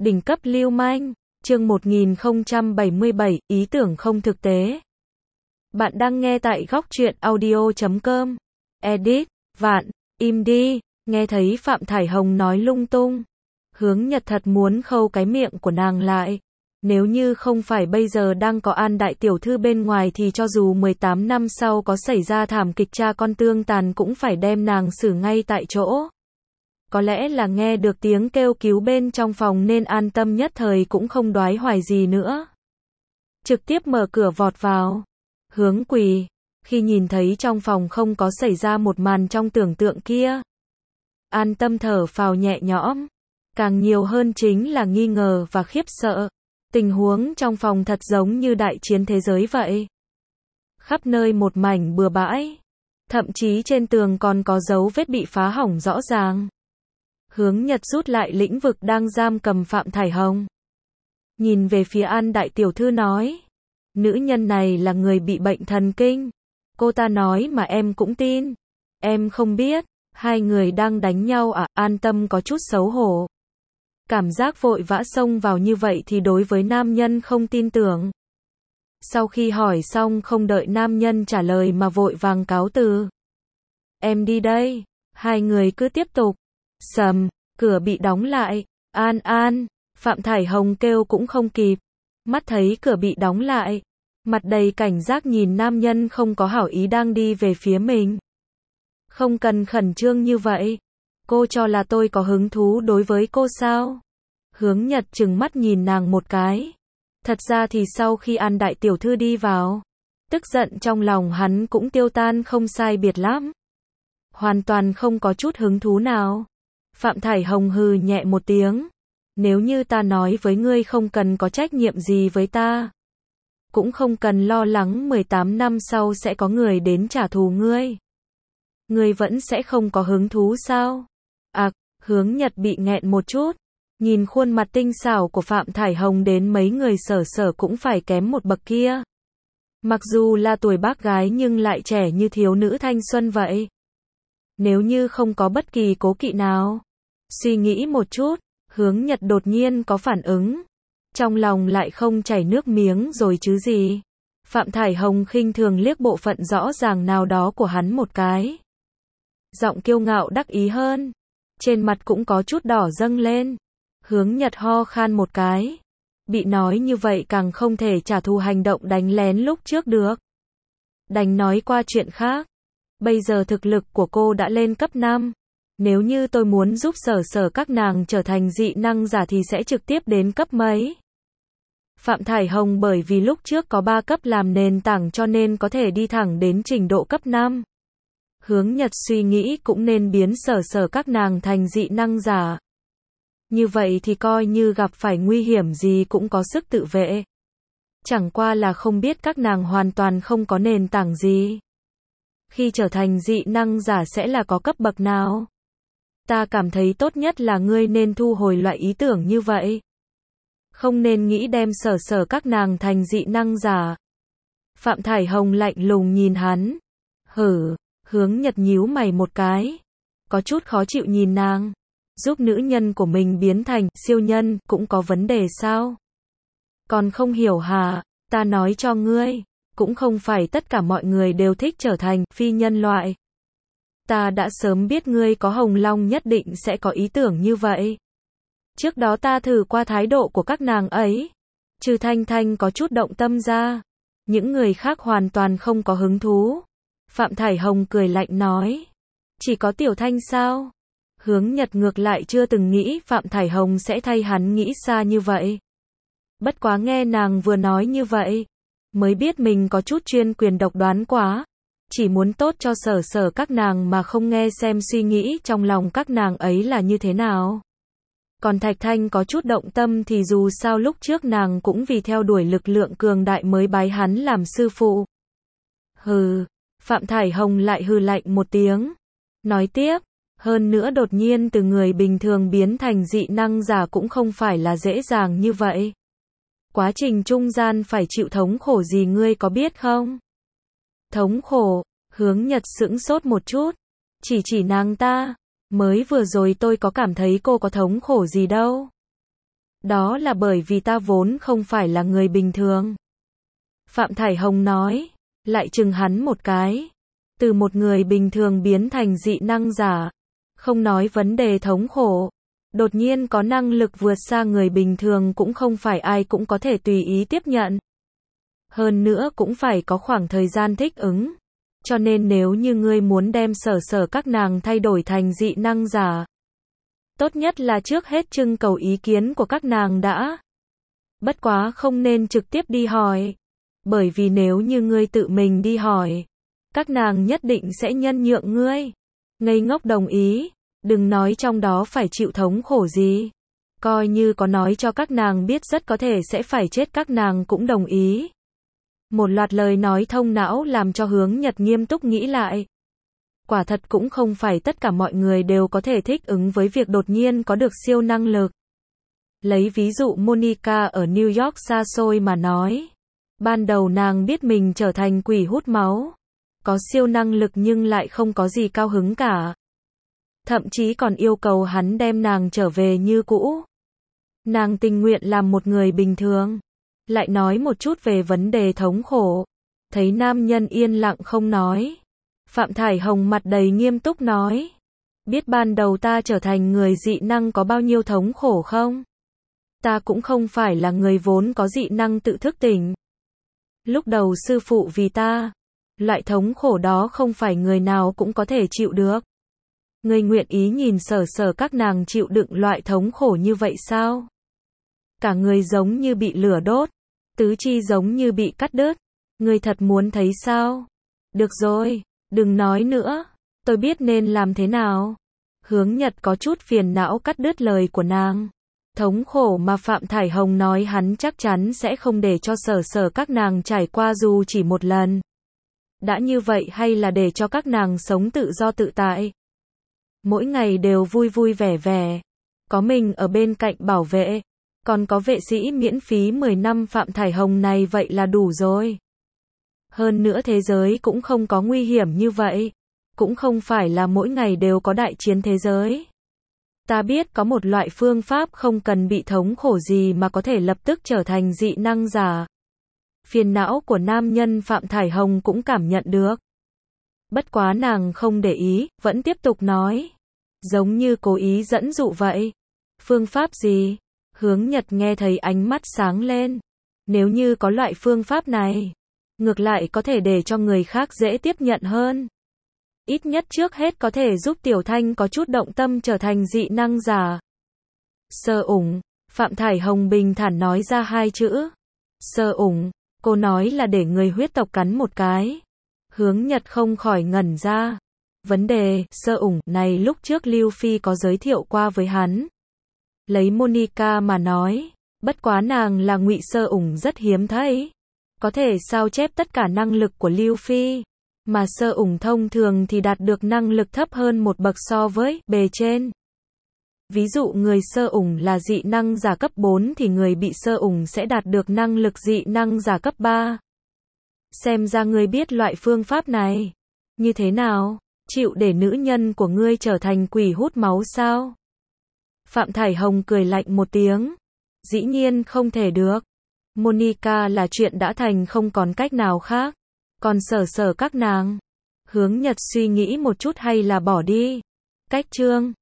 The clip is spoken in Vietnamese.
Đỉnh cấp lưu manh, chương 1077, ý tưởng không thực tế. Bạn đang nghe tại góc truyện audio.com. Edit, Vạn, im đi, nghe thấy Phạm Thải Hồng nói lung tung. Hướng Nhật thật muốn khâu cái miệng của nàng lại. Nếu như không phải bây giờ đang có An đại tiểu thư bên ngoài thì cho dù 18 năm sau có xảy ra thảm kịch cha con tương tàn cũng phải đem nàng xử ngay tại chỗ. Có lẽ là nghe được tiếng kêu cứu bên trong phòng nên an tâm nhất thời cũng không đoái hoài gì nữa. Trực tiếp mở cửa vọt vào. Hướng quỳ, khi nhìn thấy trong phòng không có xảy ra một màn trong tưởng tượng kia. An tâm thở phào nhẹ nhõm. Càng nhiều hơn chính là nghi ngờ và khiếp sợ. Tình huống trong phòng thật giống như đại chiến thế giới vậy. Khắp nơi một mảnh bừa bãi. Thậm chí trên tường còn có dấu vết bị phá hỏng rõ ràng. Hướng Nhật rút lại lĩnh vực đang giam cầm Phạm Thải Hồng. Nhìn về phía An đại tiểu thư nói. Nữ nhân này là người bị bệnh thần kinh. Cô ta nói mà em cũng tin. Em không biết, hai người đang đánh nhau à? An tâm có chút xấu hổ. Cảm giác vội vã xông vào như vậy thì đối với nam nhân không tin tưởng. Sau khi hỏi xong không đợi nam nhân trả lời mà vội vàng cáo từ. Em đi đây. Hai người cứ tiếp tục. Sầm, cửa bị đóng lại. An, Phạm Thải Hồng kêu cũng không kịp. Mắt thấy cửa bị đóng lại. Mặt đầy cảnh giác nhìn nam nhân không có hảo ý đang đi về phía mình. Không cần khẩn trương như vậy. Cô cho là tôi có hứng thú đối với cô sao? Hướng Nhật trừng mắt nhìn nàng một cái. Thật ra thì sau khi An đại tiểu thư đi vào, tức giận trong lòng hắn cũng tiêu tan không sai biệt lắm. Hoàn toàn không có chút hứng thú nào. Phạm Thải Hồng hừ nhẹ một tiếng. Nếu như ta nói với ngươi không cần có trách nhiệm gì với ta. Cũng không cần lo lắng 18 năm sau sẽ có người đến trả thù ngươi. Ngươi vẫn sẽ không có hứng thú sao? Hướng Nhật bị nghẹn một chút. Nhìn khuôn mặt tinh xảo của Phạm Thải Hồng đến mấy người sở cũng phải kém một bậc kia. Mặc dù là tuổi bác gái nhưng lại trẻ như thiếu nữ thanh xuân vậy. Nếu như không có bất kỳ cố kỵ nào. Suy nghĩ một chút, Hướng Nhật đột nhiên có phản ứng. Trong lòng lại không chảy nước miếng rồi chứ gì. Phạm Thải Hồng khinh thường liếc bộ phận rõ ràng nào đó của hắn một cái. Giọng kiêu ngạo đắc ý hơn. Trên mặt cũng có chút đỏ dâng lên. Hướng Nhật ho khan một cái. Bị nói như vậy càng không thể trả thù hành động đánh lén lúc trước được. Đành nói qua chuyện khác. Bây giờ thực lực của cô đã lên cấp 5. Nếu như tôi muốn giúp sở các nàng trở thành dị năng giả thì sẽ trực tiếp đến cấp mấy? Phạm Thải Hồng bởi vì lúc trước có 3 cấp làm nền tảng cho nên có thể đi thẳng đến trình độ cấp 5. Hướng Nhật suy nghĩ cũng nên biến sở các nàng thành dị năng giả. Như vậy thì coi như gặp phải nguy hiểm gì cũng có sức tự vệ. Chẳng qua là không biết các nàng hoàn toàn không có nền tảng gì. Khi trở thành dị năng giả sẽ là có cấp bậc nào? Ta cảm thấy tốt nhất là ngươi nên thu hồi loại ý tưởng như vậy. Không nên nghĩ đem sở các nàng thành dị năng giả. Phạm Thải Hồng lạnh lùng nhìn hắn. Hướng Nhật nhíu mày một cái. Có chút khó chịu nhìn nàng. Giúp nữ nhân của mình biến thành siêu nhân cũng có vấn đề sao? Còn không hiểu hả? Ta nói cho ngươi. Cũng không phải tất cả mọi người đều thích trở thành phi nhân loại. Ta đã sớm biết ngươi có hồng long nhất định sẽ có ý tưởng như vậy. Trước đó ta thử qua thái độ của các nàng ấy. Trừ Thanh Thanh có chút động tâm ra. Những người khác hoàn toàn không có hứng thú. Phạm Thải Hồng cười lạnh nói. Chỉ có Tiểu Thanh sao? Hướng Nhật ngược lại chưa từng nghĩ Phạm Thải Hồng sẽ thay hắn nghĩ xa như vậy. Bất quá nghe nàng vừa nói như vậy. Mới biết mình có chút chuyên quyền độc đoán quá. Chỉ muốn tốt cho sở các nàng mà không nghe xem suy nghĩ trong lòng các nàng ấy là như thế nào. Còn Thạch Thanh có chút động tâm thì dù sao lúc trước nàng cũng vì theo đuổi lực lượng cường đại mới bái hắn làm sư phụ. Phạm Thải Hồng lại hừ lạnh một tiếng. Nói tiếp, hơn nữa đột nhiên từ người bình thường biến thành dị năng giả cũng không phải là dễ dàng như vậy. Quá trình trung gian phải chịu thống khổ gì ngươi có biết không? Thống khổ, Hướng Nhật sững sốt một chút. Chỉ nàng ta. Mới vừa rồi tôi có cảm thấy cô có thống khổ gì đâu. Đó là bởi vì ta vốn không phải là người bình thường. Phạm Thải Hồng nói, lại chừng hắn một cái. Từ một người bình thường biến thành dị năng giả. Không nói vấn đề thống khổ. Đột nhiên có năng lực vượt xa người bình thường cũng không phải ai cũng có thể tùy ý tiếp nhận. Hơn nữa cũng phải có khoảng thời gian thích ứng. Cho nên nếu như ngươi muốn đem sở các nàng thay đổi thành dị năng giả, tốt nhất là trước hết trưng cầu ý kiến của các nàng đã. Bất quá không nên trực tiếp đi hỏi. Bởi vì nếu như ngươi tự mình đi hỏi, các nàng nhất định sẽ nhân nhượng ngươi. Ngây ngốc đồng ý, đừng nói trong đó phải chịu thống khổ gì. Coi như có nói cho các nàng biết rất có thể sẽ phải chết các nàng cũng đồng ý. Một loạt lời nói thông não làm cho Hướng Nhật nghiêm túc nghĩ lại. Quả thật cũng không phải tất cả mọi người đều có thể thích ứng với việc đột nhiên có được siêu năng lực. Lấy ví dụ Monica ở New York xa xôi mà nói. Ban đầu nàng biết mình trở thành quỷ hút máu. Có siêu năng lực nhưng lại không có gì cao hứng cả. Thậm chí còn yêu cầu hắn đem nàng trở về như cũ. Nàng tình nguyện làm một người bình thường. Lại nói một chút về vấn đề thống khổ. Thấy nam nhân yên lặng không nói. Phạm Thải Hồng mặt đầy nghiêm túc nói. Biết ban đầu ta trở thành người dị năng có bao nhiêu thống khổ không? Ta cũng không phải là người vốn có dị năng tự thức tỉnh. Lúc đầu sư phụ vì ta. Loại thống khổ đó không phải người nào cũng có thể chịu được. Ngươi nguyện ý nhìn sở các nàng chịu đựng loại thống khổ như vậy sao? Cả người giống như bị lửa đốt. Tứ chi giống như bị cắt đứt. Ngươi thật muốn thấy sao? Được rồi, đừng nói nữa. Tôi biết nên làm thế nào. Hướng Nhật có chút phiền não cắt đứt lời của nàng. Thống khổ mà Phạm Thải Hồng nói hắn chắc chắn sẽ không để cho sở các nàng trải qua dù chỉ một lần. Đã như vậy hay là để cho các nàng sống tự do tự tại. Mỗi ngày đều vui vui vẻ vẻ. Có mình ở bên cạnh bảo vệ. Còn có vệ sĩ miễn phí 10 năm Phạm Thải Hồng này vậy là đủ rồi. Hơn nữa thế giới cũng không có nguy hiểm như vậy. Cũng không phải là mỗi ngày đều có đại chiến thế giới. Ta biết có một loại phương pháp không cần bị thống khổ gì mà có thể lập tức trở thành dị năng giả. Phiền não của nam nhân Phạm Thải Hồng cũng cảm nhận được. Bất quá nàng không để ý, vẫn tiếp tục nói. Giống như cố ý dẫn dụ vậy. Phương pháp gì? Hướng Nhật nghe thấy ánh mắt sáng lên. Nếu như có loại phương pháp này, ngược lại có thể để cho người khác dễ tiếp nhận hơn. Ít nhất trước hết có thể giúp Tiểu Thanh có chút động tâm trở thành dị năng giả. Sơ ủng, Phạm Thải Hồng bình thản nói ra hai chữ. Sơ ủng, cô nói là để người huyết tộc cắn một cái. Hướng Nhật không khỏi ngẩn ra. Vấn đề sơ ủng này lúc trước Lưu Phi có giới thiệu qua với hắn. Lấy Monica mà nói, bất quá nàng là ngụy sơ ủng rất hiếm thấy. Có thể sao chép tất cả năng lực của Lưu Phi. Mà sơ ủng thông thường thì đạt được năng lực thấp hơn một bậc so với bề trên. Ví dụ người sơ ủng là dị năng giả cấp 4 thì người bị sơ ủng sẽ đạt được năng lực dị năng giả cấp 3. Xem ra ngươi biết loại phương pháp này. Như thế nào? Chịu để nữ nhân của ngươi trở thành quỷ hút máu sao? Phạm Thải Hồng cười lạnh một tiếng. Dĩ nhiên không thể được. Monica là chuyện đã thành không còn cách nào khác. Còn sở các nàng. Hướng Nhật suy nghĩ một chút hay là bỏ đi. Cách chương